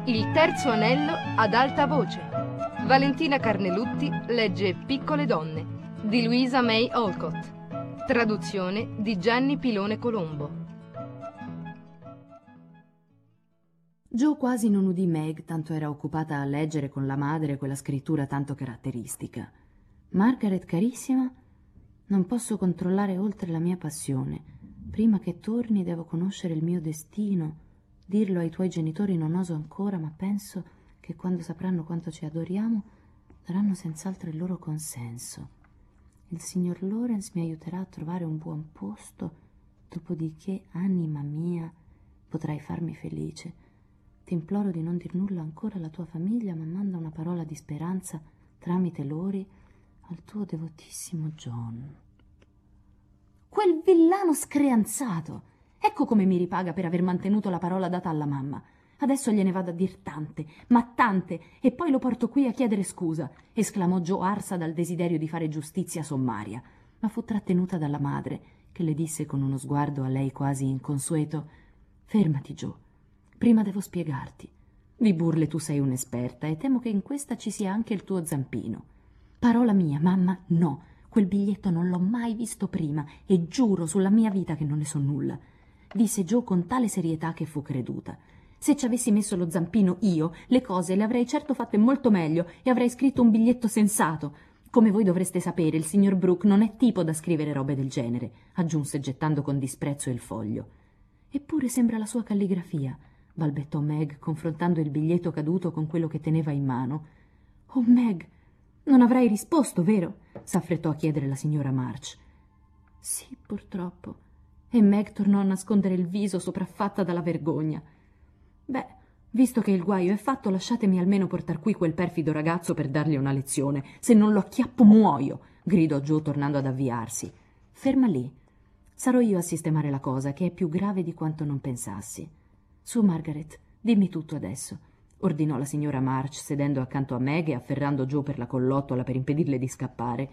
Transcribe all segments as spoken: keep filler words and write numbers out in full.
Il terzo anello ad alta voce. Valentina Carnelutti legge Piccole donne di Louisa May Alcott. Traduzione di Gianni Pilone Colombo. Jo quasi non udì Meg, tanto era occupata a leggere con la madre quella scrittura tanto caratteristica. Margaret carissima, non posso controllare oltre la mia passione. Prima che torni devo conoscere il mio destino. Dirlo ai tuoi genitori non oso ancora, ma penso che quando sapranno quanto ci adoriamo daranno senz'altro il loro consenso. Il signor Lawrence mi aiuterà a trovare un buon posto, dopodiché, anima mia, potrai farmi felice. Ti imploro di non dir nulla ancora alla tua famiglia, ma manda una parola di speranza tramite Lori al tuo devotissimo John. Quel villano screanzato! Ecco come mi ripaga per aver mantenuto la parola data alla mamma. Adesso gliene vado a dir tante, ma tante, e poi lo porto qui a chiedere scusa, esclamò Jo arsa dal desiderio di fare giustizia sommaria, ma fu trattenuta dalla madre, che le disse con uno sguardo a lei quasi inconsueto: «Fermati, Jo, prima devo spiegarti. Di burle tu sei un'esperta e temo che in questa ci sia anche il tuo zampino. Parola mia, mamma, no, quel biglietto non l'ho mai visto prima e giuro sulla mia vita che non ne so nulla», disse Jo con tale serietà che fu creduta. «Se ci avessi messo lo zampino io, le cose le avrei certo fatte molto meglio e avrei scritto un biglietto sensato. Come voi dovreste sapere, il signor Brooke non è tipo da scrivere robe del genere», aggiunse gettando con disprezzo il foglio. «Eppure sembra la sua calligrafia», balbettò Meg, confrontando il biglietto caduto con quello che teneva in mano. «Oh, Meg, non avrai risposto, vero?» s'affrettò a chiedere la signora March. «Sì, purtroppo», e Meg tornò a nascondere il viso sopraffatta dalla vergogna. «Beh, visto che il guaio è fatto, lasciatemi almeno portar qui quel perfido ragazzo per dargli una lezione. Se non lo acchiappo muoio», gridò Jo tornando ad avviarsi. «Ferma lì. Sarò io a sistemare la cosa, che è più grave di quanto non pensassi. Su, Margaret, dimmi tutto adesso», ordinò la signora March, sedendo accanto a Meg e afferrando Jo per la collottola per impedirle di scappare.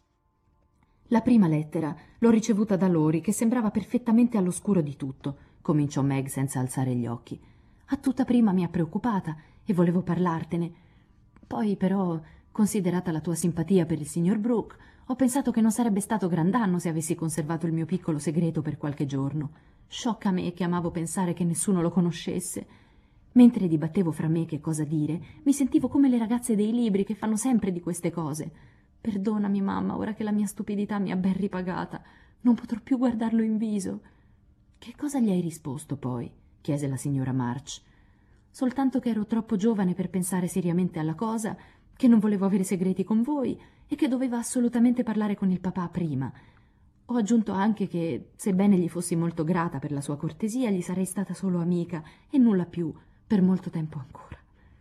«La prima lettera l'ho ricevuta da Lori, che sembrava perfettamente all'oscuro di tutto», cominciò Meg senza alzare gli occhi. «A tutta prima mi ha preoccupata e volevo parlartene. Poi, però, considerata la tua simpatia per il signor Brooke, ho pensato che non sarebbe stato gran danno se avessi conservato il mio piccolo segreto per qualche giorno. Sciocca me che amavo pensare che nessuno lo conoscesse. Mentre dibattevo fra me che cosa dire, mi sentivo come le ragazze dei libri che fanno sempre di queste cose. Perdonami, mamma, ora che la mia stupidità mi ha ben ripagata. Non potrò più guardarlo in viso». «Che cosa gli hai risposto, poi?» chiese la signora March. «Soltanto che ero troppo giovane per pensare seriamente alla cosa, che non volevo avere segreti con voi e che doveva assolutamente parlare con il papà prima. Ho aggiunto anche che, sebbene gli fossi molto grata per la sua cortesia, gli sarei stata solo amica e nulla più per molto tempo ancora».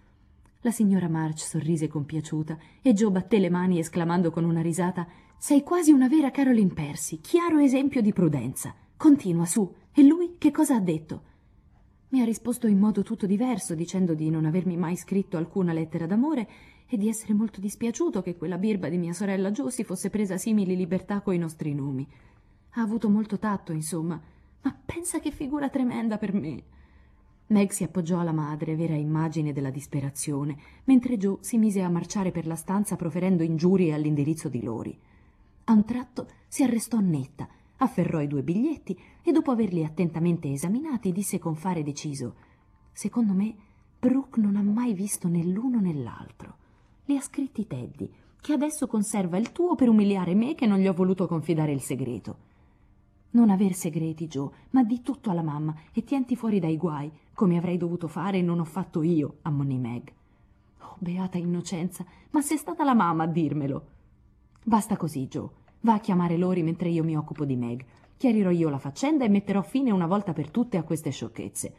La signora March sorrise compiaciuta e Jo batté le mani esclamando con una risata: «Sei quasi una vera Caroline Percy, chiaro esempio di prudenza. Continua, su. E lui che cosa ha detto?» «Mi ha risposto in modo tutto diverso, dicendo di non avermi mai scritto alcuna lettera d'amore e di essere molto dispiaciuto che quella birba di mia sorella Jo si fosse presa simili libertà coi nostri nomi. Ha avuto molto tatto, insomma, ma pensa che figura tremenda per me». Meg si appoggiò alla madre, vera immagine della disperazione, mentre Jo si mise a marciare per la stanza proferendo ingiurie all'indirizzo di Lori. A un tratto si arrestò netta, afferrò i due biglietti e dopo averli attentamente esaminati disse con fare deciso: «Secondo me Brooke non ha mai visto né l'uno né l'altro. Li ha scritti Teddy, che adesso conserva il tuo per umiliare me che non gli ho voluto confidare il segreto». «Non aver segreti, Jo, ma di tutto alla mamma e tienti fuori dai guai, come avrei dovuto fare e non ho fatto io», ammonì Meg. «Oh, beata innocenza, ma sei stata la mamma a dirmelo». «Basta così, Jo. Va a chiamare Lori mentre io mi occupo di Meg. Chiarirò io la faccenda e metterò fine una volta per tutte a queste sciocchezze».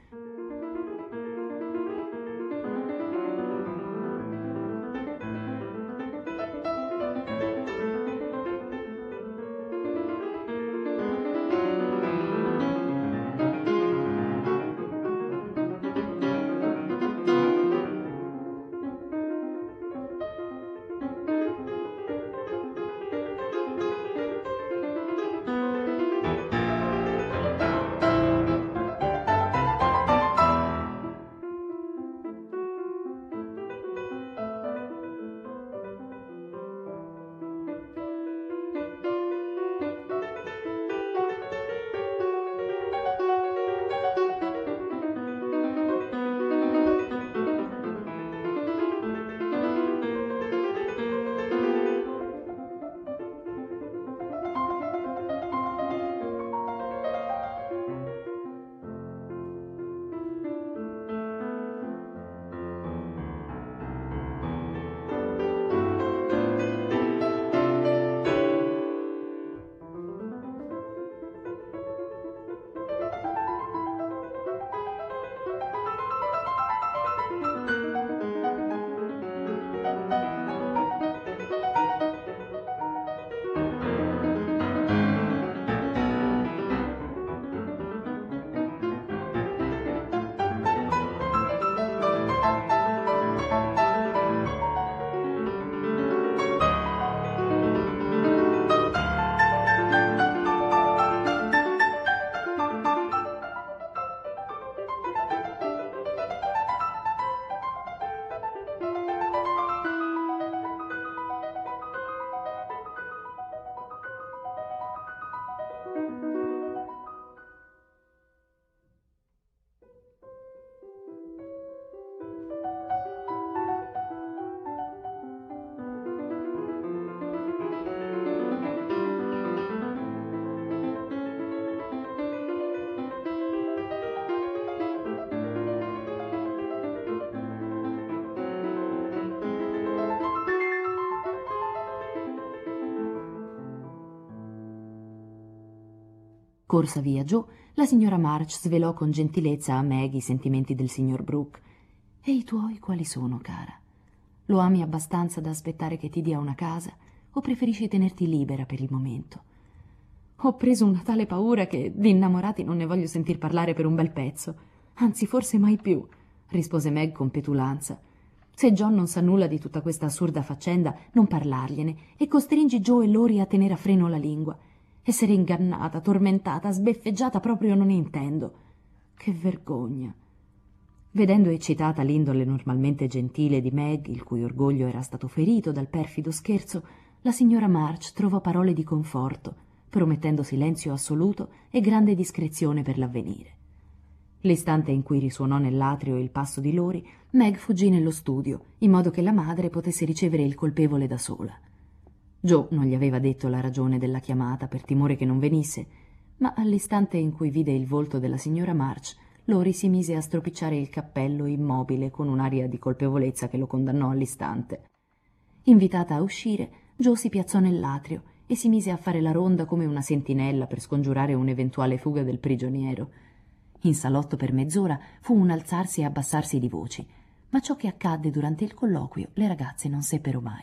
Corsa via Joe, la signora March svelò con gentilezza a Meg i sentimenti del signor Brooke. «E i tuoi quali sono, cara? Lo ami abbastanza da aspettare che ti dia una casa o preferisci tenerti libera per il momento?» «Ho preso una tale paura che di innamorati non ne voglio sentir parlare per un bel pezzo. Anzi, forse mai più», rispose Meg con petulanza. «Se John non sa nulla di tutta questa assurda faccenda, non parlargliene e costringi Joe e Lori a tenere a freno la lingua. Essere ingannata, tormentata, sbeffeggiata proprio non intendo. Che vergogna!» Vedendo eccitata l'indole normalmente gentile di Meg, il cui orgoglio era stato ferito dal perfido scherzo, la signora March trovò parole di conforto, promettendo silenzio assoluto e grande discrezione per l'avvenire. L'istante in cui risuonò nell'atrio il passo di Lori, Meg fuggì nello studio, in modo che la madre potesse ricevere il colpevole da sola. Joe non gli aveva detto la ragione della chiamata per timore che non venisse, ma all'istante in cui vide il volto della signora March, Lori si mise a stropicciare il cappello immobile con un'aria di colpevolezza che lo condannò all'istante. Invitata a uscire, Joe si piazzò nell'atrio e si mise a fare la ronda come una sentinella per scongiurare un'eventuale fuga del prigioniero. In salotto per mezz'ora fu un alzarsi e abbassarsi di voci, ma ciò che accadde durante il colloquio le ragazze non seppero mai.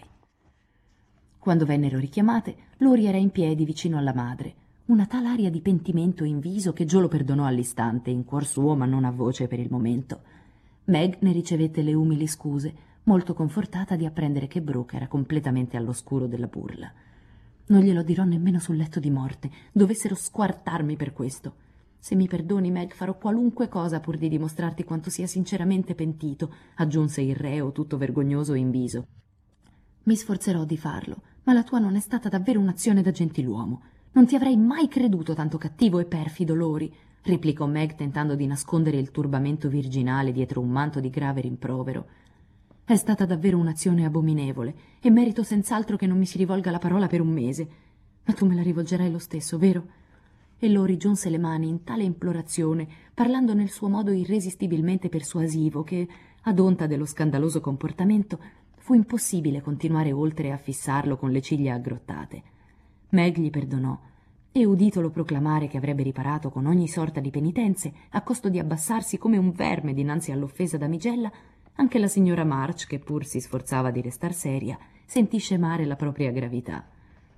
Quando vennero richiamate, Lori era in piedi vicino alla madre, una tal aria di pentimento in viso che Joe lo perdonò all'istante, in cuor suo ma non a voce per il momento. Meg ne ricevette le umili scuse, molto confortata di apprendere che Brooke era completamente all'oscuro della burla. «Non glielo dirò nemmeno sul letto di morte, dovessero squartarmi per questo. Se mi perdoni, Meg, farò qualunque cosa pur di dimostrarti quanto sia sinceramente pentito», aggiunse il reo tutto vergognoso in viso. «Mi sforzerò di farlo, ma la tua non è stata davvero un'azione da gentiluomo. Non ti avrei mai creduto tanto cattivo e perfido, Lori», replicò Meg tentando di nascondere il turbamento virginale dietro un manto di grave rimprovero. «È stata davvero un'azione abominevole e merito senz'altro che non mi si rivolga la parola per un mese. Ma tu me la rivolgerai lo stesso, vero?» E Lori giunse le mani in tale implorazione, parlando nel suo modo irresistibilmente persuasivo, che, ad onta dello scandaloso comportamento, fu impossibile continuare oltre a fissarlo con le ciglia aggrottate. Meg gli perdonò e, uditolo proclamare che avrebbe riparato con ogni sorta di penitenze a costo di abbassarsi come un verme dinanzi all'offesa damigella, anche la signora March, che pur si sforzava di restar seria, sentì scemare la propria gravità.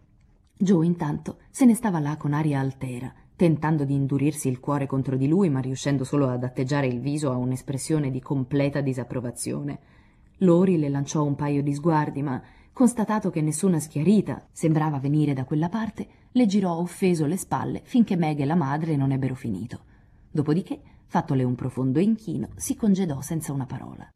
Joe intanto se ne stava là con aria altera, tentando di indurirsi il cuore contro di lui, ma riuscendo solo ad atteggiare il viso a un'espressione di completa disapprovazione. Lori le lanciò un paio di sguardi, ma, constatato che nessuna schiarita sembrava venire da quella parte, le girò offeso le spalle finché Meg e la madre non ebbero finito. Dopodiché, fattole un profondo inchino, si congedò senza una parola.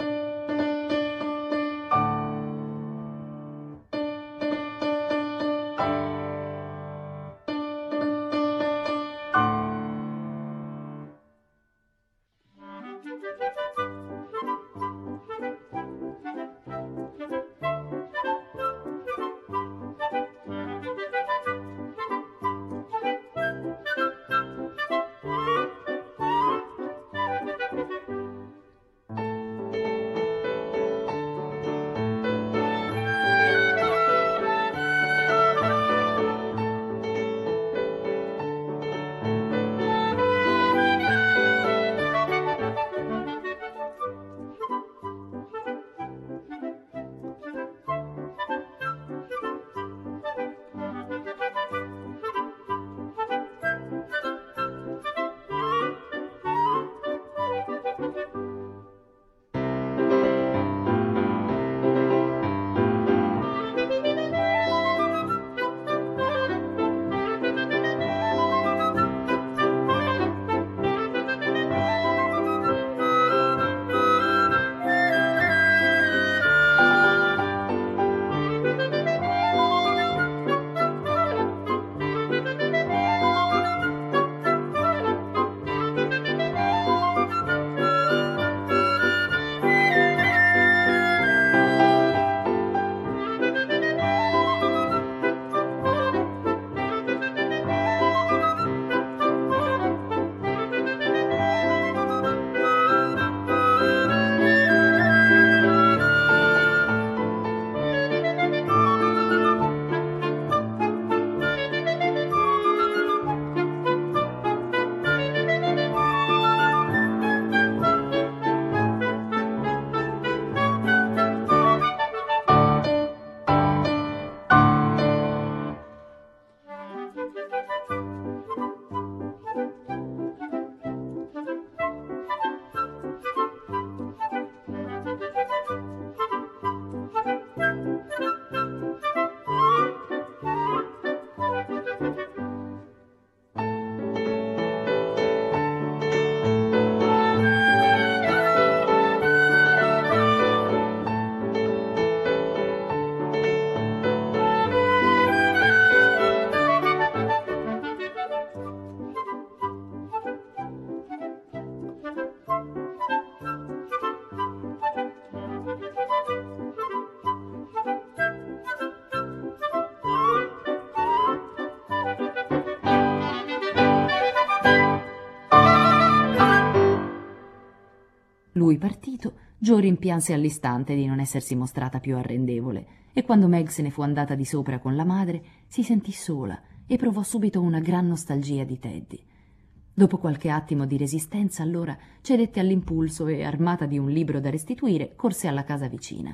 Lui partito, Jo rimpianse all'istante di non essersi mostrata più arrendevole, e quando Meg se ne fu andata di sopra con la madre, si sentì sola e provò subito una gran nostalgia di Teddy. Dopo qualche attimo di resistenza, allora cedette all'impulso e, armata di un libro da restituire, corse alla casa vicina.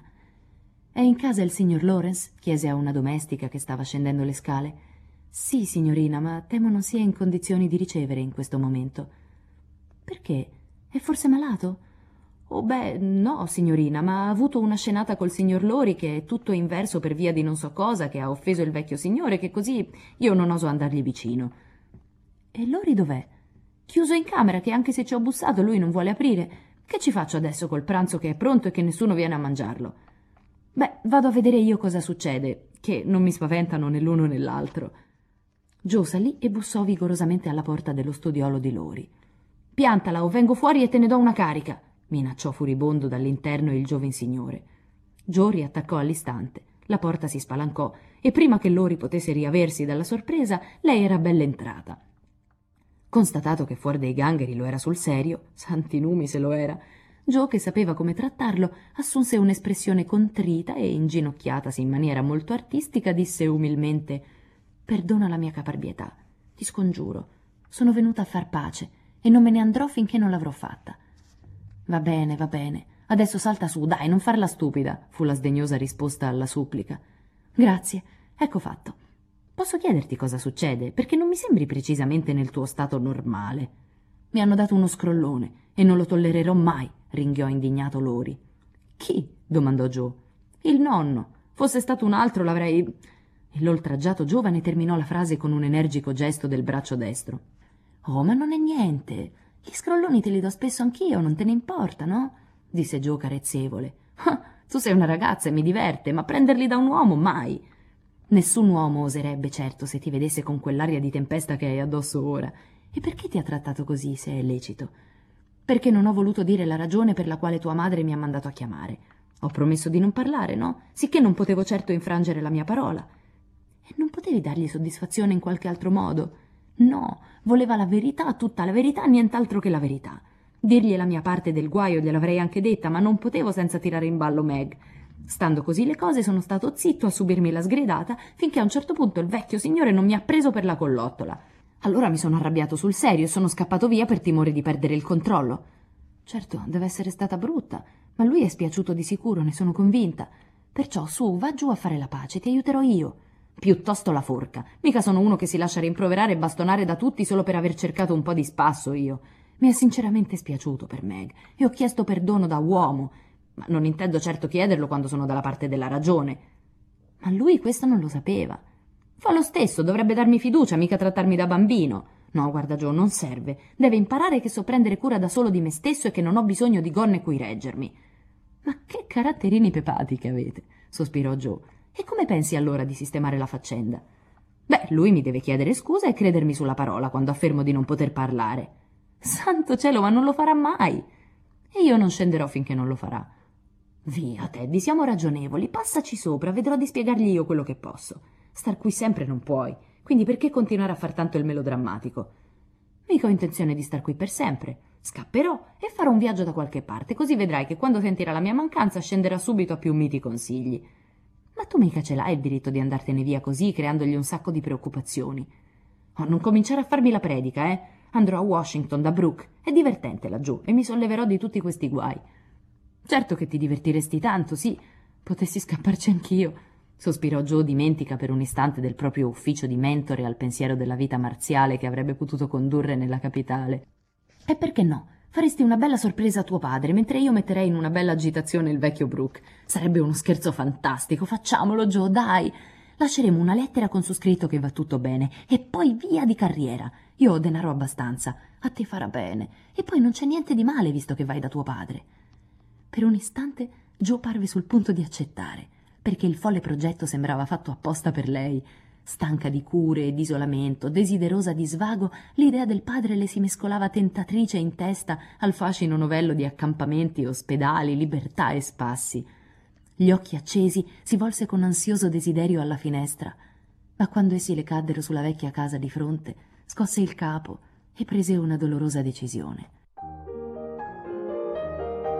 «È in casa il signor Lawrence?» chiese a una domestica che stava scendendo le scale. «Sì, signorina, ma temo non sia in condizioni di ricevere in questo momento». «Perché? È forse malato?» «Oh, beh, no, signorina, ma ha avuto una scenata col signor Lori che è tutto inverso per via di non so cosa, che ha offeso il vecchio signore, che così io non oso andargli vicino». «E Lori dov'è?» «Chiuso in camera, che anche se ci ho bussato lui non vuole aprire. Che ci faccio adesso col pranzo che è pronto e che nessuno viene a mangiarlo?» «Beh, vado a vedere io cosa succede, che non mi spaventano né l'uno né l'altro». Jo salì e bussò vigorosamente alla porta dello studiolo di Lori. «Piantala o vengo fuori e te ne do una carica», minacciò furibondo dall'interno il giovin signore. Jo riattaccò all'istante. La porta si spalancò e prima che Lori potesse riaversi dalla sorpresa, lei era bella entrata. Constatato che fuori dei gangheri lo era sul serio, santi numi se lo era, Jo, che sapeva come trattarlo, assunse un'espressione contrita e, inginocchiatasi in maniera molto artistica, disse umilmente: «Perdona la mia caparbietà, ti scongiuro, sono venuta a far pace e non me ne andrò finché non l'avrò fatta». «Va bene, va bene, adesso salta su, dai, non farla stupida», fu la sdegnosa risposta alla supplica. «Grazie, ecco fatto. Posso chiederti cosa succede, perché non mi sembri precisamente nel tuo stato normale». «Mi hanno dato uno scrollone e non lo tollererò mai», ringhiò indignato Lori. «Chi?» domandò Jo. «Il nonno. Fosse stato un altro l'avrei...» E l'oltraggiato giovane terminò la frase con un energico gesto del braccio destro. «Oh, ma non è niente. Gli scrolloni te li do spesso anch'io, non te ne importa, no?» disse Jo carezzevole. «Ah, tu sei una ragazza e mi diverte, ma prenderli da un uomo mai!» «Nessun uomo oserebbe, certo, se ti vedesse con quell'aria di tempesta che hai addosso ora. E perché ti ha trattato così, se è lecito?» «Perché non ho voluto dire la ragione per la quale tua madre mi ha mandato a chiamare. Ho promesso di non parlare, no? Sicché non potevo certo infrangere la mia parola». «E non potevi dargli soddisfazione in qualche altro modo?» «No, voleva la verità, tutta la verità, nient'altro che la verità. Dirgli la mia parte del guaio gliel'avrei anche detta, ma non potevo senza tirare in ballo Meg. Stando così le cose, sono stato zitto a subirmi la sgridata, finché a un certo punto il vecchio signore non mi ha preso per la collottola. Allora mi sono arrabbiato sul serio e sono scappato via per timore di perdere il controllo. Certo, deve essere stata brutta, ma lui è spiaciuto di sicuro, ne sono convinta. Perciò su, va giù a fare la pace, ti aiuterò io». «Piuttosto la forca. Mica sono uno che si lascia rimproverare e bastonare da tutti solo per aver cercato un po' di spasso io. Mi è sinceramente spiaciuto per Meg e ho chiesto perdono da uomo, ma non intendo certo chiederlo quando sono dalla parte della ragione». «Ma lui questo non lo sapeva». «Fa lo stesso, dovrebbe darmi fiducia, mica trattarmi da bambino». «No, guarda Jo, non serve. Deve imparare che so prendere cura da solo di me stesso e che non ho bisogno di gonne cui reggermi». «Ma che caratterini pepati che avete», sospirò Jo. «E come pensi allora di sistemare la faccenda?» «Beh, lui mi deve chiedere scusa e credermi sulla parola quando affermo di non poter parlare». «Santo cielo, ma non lo farà mai!» «E io non scenderò finché non lo farà». «Via, Teddy, siamo ragionevoli, passaci sopra, vedrò di spiegargli io quello che posso. Star qui sempre non puoi, quindi perché continuare a far tanto il melodrammatico?» «Mica ho intenzione di star qui per sempre. Scapperò e farò un viaggio da qualche parte, così vedrai che quando sentirà la mia mancanza scenderà subito a più miti consigli». «Ma tu mica ce l'hai il diritto di andartene via così, creandogli un sacco di preoccupazioni». «Oh, non cominciare a farmi la predica, eh? Andrò a Washington da Brooke, è divertente laggiù, e mi solleverò di tutti questi guai». «Certo che ti divertiresti tanto, sì, potessi scapparci anch'io», sospirò Jo, dimentica per un istante del proprio ufficio di mentore al pensiero della vita marziale che avrebbe potuto condurre nella capitale. «E perché no? Faresti una bella sorpresa a tuo padre, mentre io metterei in una bella agitazione il vecchio Brooke. Sarebbe uno scherzo fantastico, facciamolo Jo, dai! Lasceremo una lettera con su scritto che va tutto bene, e poi via di carriera. Io ho denaro abbastanza, a te farà bene, e poi non c'è niente di male visto che vai da tuo padre». Per un istante Jo parve sul punto di accettare, perché il folle progetto sembrava fatto apposta per lei. Stanca di cure e di isolamento, desiderosa di svago, l'idea del padre le si mescolava tentatrice in testa al fascino novello di accampamenti, ospedali, libertà e spassi. Gli occhi accesi si volse con ansioso desiderio alla finestra, ma quando essi le caddero sulla vecchia casa di fronte, scosse il capo e prese una dolorosa decisione.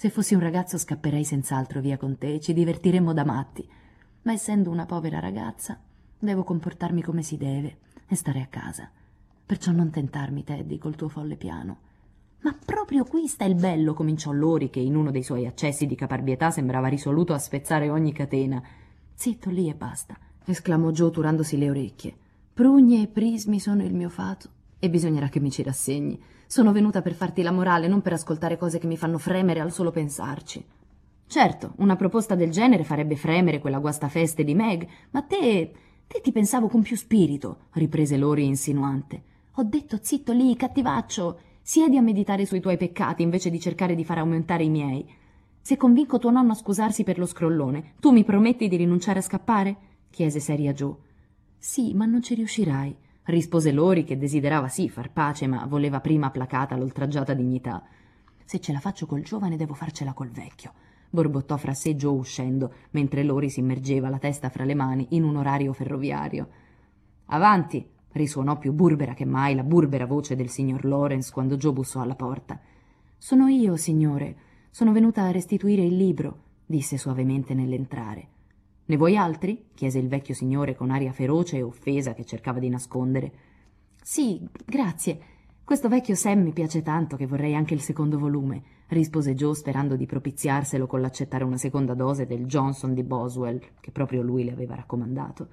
Se fossi un ragazzo scapperei senz'altro via con te, ci divertiremmo da matti. Ma essendo una povera ragazza, devo comportarmi come si deve e stare a casa. Perciò non tentarmi, Teddy, col tuo folle piano. Ma proprio qui sta il bello, cominciò Lori, che in uno dei suoi accessi di caparbietà sembrava risoluto a spezzare ogni catena. Zitto lì e basta, esclamò Joe turandosi le orecchie. Prugne e prismi sono il mio fato e bisognerà che mi ci rassegni. Sono venuta per farti la morale, non per ascoltare cose che mi fanno fremere al solo pensarci. Certo, una proposta del genere farebbe fremere quella guastafeste di Meg, ma te... te ti pensavo con più spirito, riprese Lori insinuante. Ho detto zitto lì, cattivaccio, siedi a meditare sui tuoi peccati invece di cercare di far aumentare i miei. Se convinco tuo nonno a scusarsi per lo scrollone, tu mi prometti di rinunciare a scappare? Chiese seria Joe. Sì, ma non ci riuscirai, rispose Lori, che desiderava sì far pace, ma voleva prima placata l'oltraggiata dignità. Se ce la faccio col giovane, devo farcela col vecchio, borbottò fra sé Joe uscendo, mentre Lori si immergeva la testa fra le mani in un orario ferroviario. Avanti, risuonò più burbera che mai la burbera voce del signor Lawrence quando Joe bussò alla porta. Sono io, signore. Sono venuta a restituire il libro, disse suavemente nell'entrare. Ne vuoi altri? Chiese il vecchio signore con aria feroce e offesa che cercava di nascondere. Sì, grazie. Questo vecchio Sam mi piace tanto che vorrei anche il secondo volume, rispose Joe sperando di propiziarselo con l'accettare una seconda dose del Johnson di Boswell, che proprio lui le aveva raccomandato.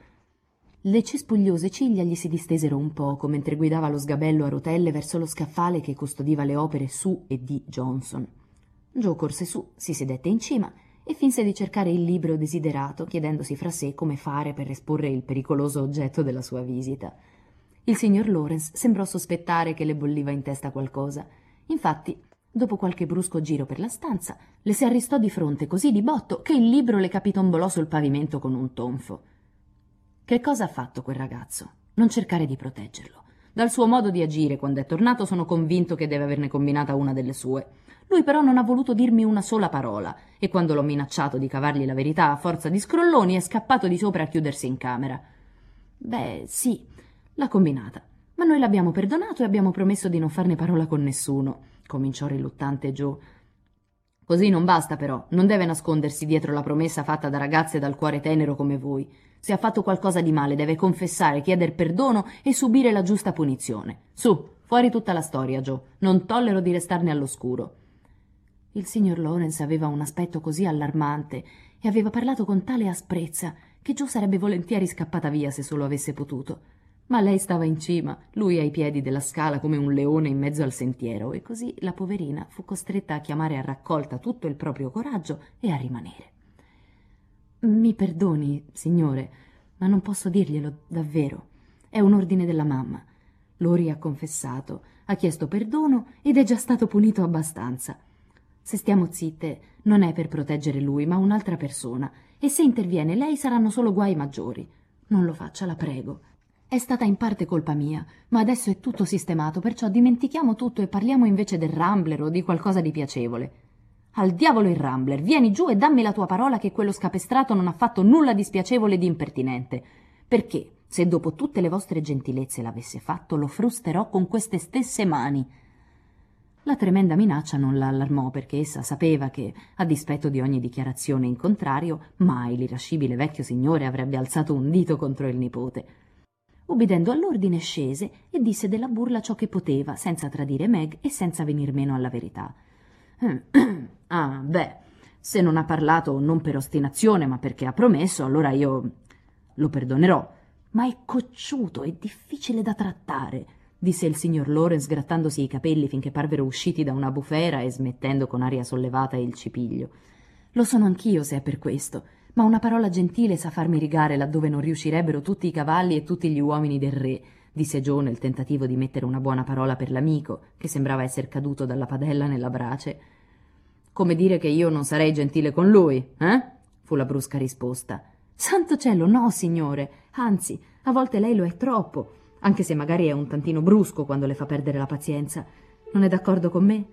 Le cespugliose ciglia gli si distesero un poco mentre guidava lo sgabello a rotelle verso lo scaffale che custodiva le opere su e di Johnson. Joe corse su, si sedette in cima e finse di cercare il libro desiderato, chiedendosi fra sé come fare per esporre il pericoloso oggetto della sua visita. Il signor Lawrence sembrò sospettare che le bolliva in testa qualcosa. Infatti, dopo qualche brusco giro per la stanza, le si arrestò di fronte così di botto che il libro le capitombolò sul pavimento con un tonfo. Che cosa ha fatto quel ragazzo? Non cercare di proteggerlo. Dal suo modo di agire, quando è tornato, sono convinto che deve averne combinata una delle sue. Lui però non ha voluto dirmi una sola parola e quando l'ho minacciato di cavargli la verità a forza di scrolloni è scappato di sopra a chiudersi in camera. Beh, sì, l'ha combinata, ma noi l'abbiamo perdonato e abbiamo promesso di non farne parola con nessuno, cominciò riluttante Joe. Così non basta però, non deve nascondersi dietro la promessa fatta da ragazze dal cuore tenero come voi. Se ha fatto qualcosa di male deve confessare, chieder perdono e subire la giusta punizione. Su, fuori tutta la storia, Joe, non tollero di restarne all'oscuro. Il signor Lawrence aveva un aspetto così allarmante e aveva parlato con tale asprezza che Joe sarebbe volentieri scappata via se solo avesse potuto. Ma lei stava in cima, lui ai piedi della scala come un leone in mezzo al sentiero, e così la poverina fu costretta a chiamare a raccolta tutto il proprio coraggio e a rimanere. Mi perdoni, signore, ma non posso dirglielo davvero. È un ordine della mamma. Lori ha confessato, ha chiesto perdono ed è già stato punito abbastanza. Se stiamo zitte non è per proteggere lui, ma un'altra persona, e se interviene lei saranno solo guai maggiori. Non lo faccia, la prego. È stata in parte colpa mia, ma adesso è tutto sistemato, perciò dimentichiamo tutto e parliamo invece del Rambler o di qualcosa di piacevole. Al diavolo il Rambler, vieni giù e dammi la tua parola che quello scapestrato non ha fatto nulla di spiacevole e di impertinente. Perché, se dopo tutte le vostre gentilezze l'avesse fatto, lo frusterò con queste stesse mani. La tremenda minaccia non la allarmò perché essa sapeva che, a dispetto di ogni dichiarazione in contrario, mai l'irascibile vecchio signore avrebbe alzato un dito contro il nipote. Ubbidendo all'ordine scese e disse della burla ciò che poteva, senza tradire Meg e senza venir meno alla verità. Ah, beh, se non ha parlato non per ostinazione ma perché ha promesso, allora io lo perdonerò. Ma è cocciuto e difficile da trattare, disse il signor Lawrence grattandosi i capelli finché parvero usciti da una bufera e smettendo con aria sollevata il cipiglio. Lo sono anch'io se è per questo, ma una parola gentile sa farmi rigare laddove non riuscirebbero tutti i cavalli e tutti gli uomini del re, disse Joe nel tentativo di mettere una buona parola per l'amico, che sembrava esser caduto dalla padella nella brace. Come dire che io non sarei gentile con lui, eh? Fu la brusca risposta. Santo cielo, no, signore, anzi, a volte lei lo è troppo, anche se magari è un tantino brusco quando le fa perdere la pazienza. Non è d'accordo con me?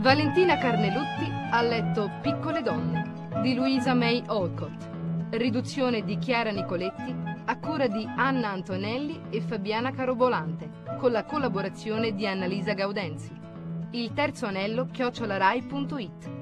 Valentina Carnelutti ha letto Piccole donne di Louisa May Alcott. Riduzione di Chiara Nicoletti a cura di Anna Antonelli e Fabiana Carobolante, con la collaborazione di Annalisa Gaudenzi. Il terzo anello chiocciolarai punto it.